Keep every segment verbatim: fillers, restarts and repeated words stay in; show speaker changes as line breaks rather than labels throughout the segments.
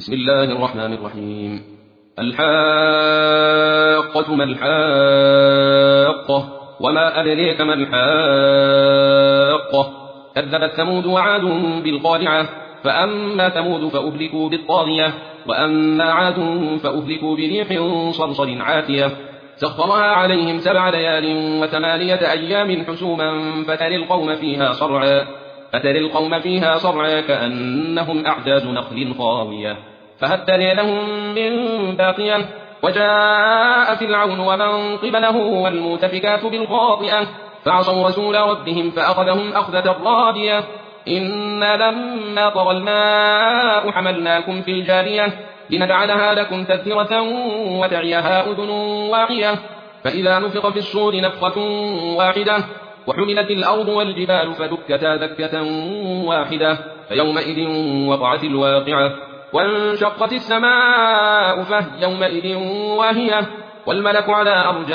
بسم الله الرحمن الرحيم. الحاقة ما الحاقة وما أدريك ما الحاقة كذبت ثمود وعاد بالقارعة فأما ثمود فأهلكوا بالطاغية وأما عاد فأهلكوا بريح صرصر عاتية سخرها عليهم سبع ليال وثمانية أيام حسوما فترى القوم فيها صرعا فترى القوم فيها صرعا كأنهم أعجاز نخل خاوية فهل ترى لهم من باقية وجاء فرعون ومن قبله والمؤتفكات بالخاطئة فعصوا رسول ربهم فأخذهم أخذة رابية إنا لما طغى الماء حملناكم في الجارية لنجعلها لكم تذكرة وتعيها أذن واعية فإذا نفخ في الصور نفخة واحدة وحملت الأرض والجبال فدكتا دكة واحدة فيومئذ وقعت الواقعة وانشقت السماء فهي يومئذ واهية والملك على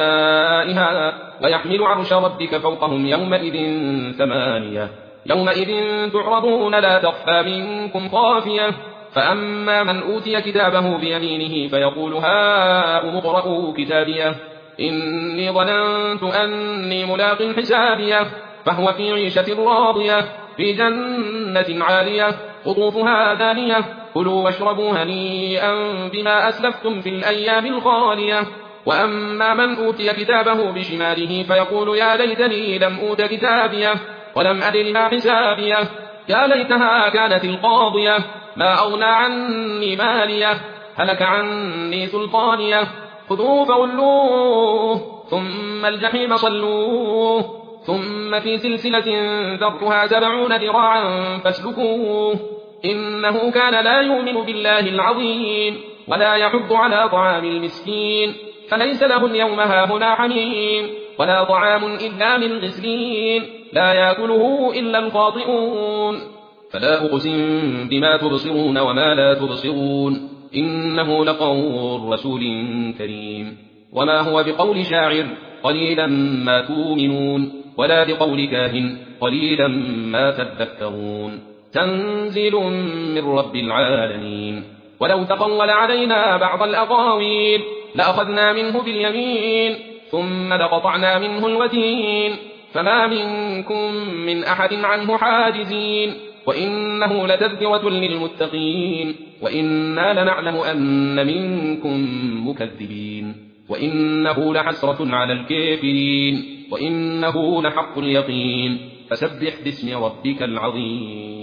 أرجائها ويحمل عرش ربك فوقهم يومئذ ثمانية يومئذ تعرضون لا تخفى منكم خافية فأما من أوتي كتابه بيمينه فيقول هاؤم اقرءوا كتابيه إني ظننت أني ملاق حسابيه فهو في عيشة راضية في جنة عالية قطوفها دانية كلوا واشربوا هنيئا بما أسلفتم في الأيام الخالية وأما من أوتي كتابه بشماله فيقول يا ليتني لم أوت كتابيه ولم أدر ما حسابيه يا ليتها كانت القاضية ما أغنى عني ماليه هلك عني سلطانيه خذوه فغلوه ثم الجحيم صلوه ثم في سلسلة ذرعها سبعون ذراعا فاسلكوه إنه كان لا يؤمن بالله العظيم ولا يحض على طعام المسكين فليس له اليوم هاهنا حميم ولا طعام إلا من غسلين لا يأكله إلا الخاطئون فلا أقسم بما تبصرون وما لا تبصرون إنه لقول رسول كريم وما هو بقول شاعر قليلا ما تؤمنون ولا بقول كاهن قليلا ما تذكرون تنزيل من رب العالمين ولو تقول علينا بعض الأقاويل لأخذنا منه باليمين ثم لقطعنا منه الوتين فما منكم من أحد عنه حاجزين وإنه لتذكرة للمتقين وإنا لنعلم أن منكم مكذبين وإنه لحسرة على الكافرين وإنه لحق اليقين فسبح باسم ربك العظيم.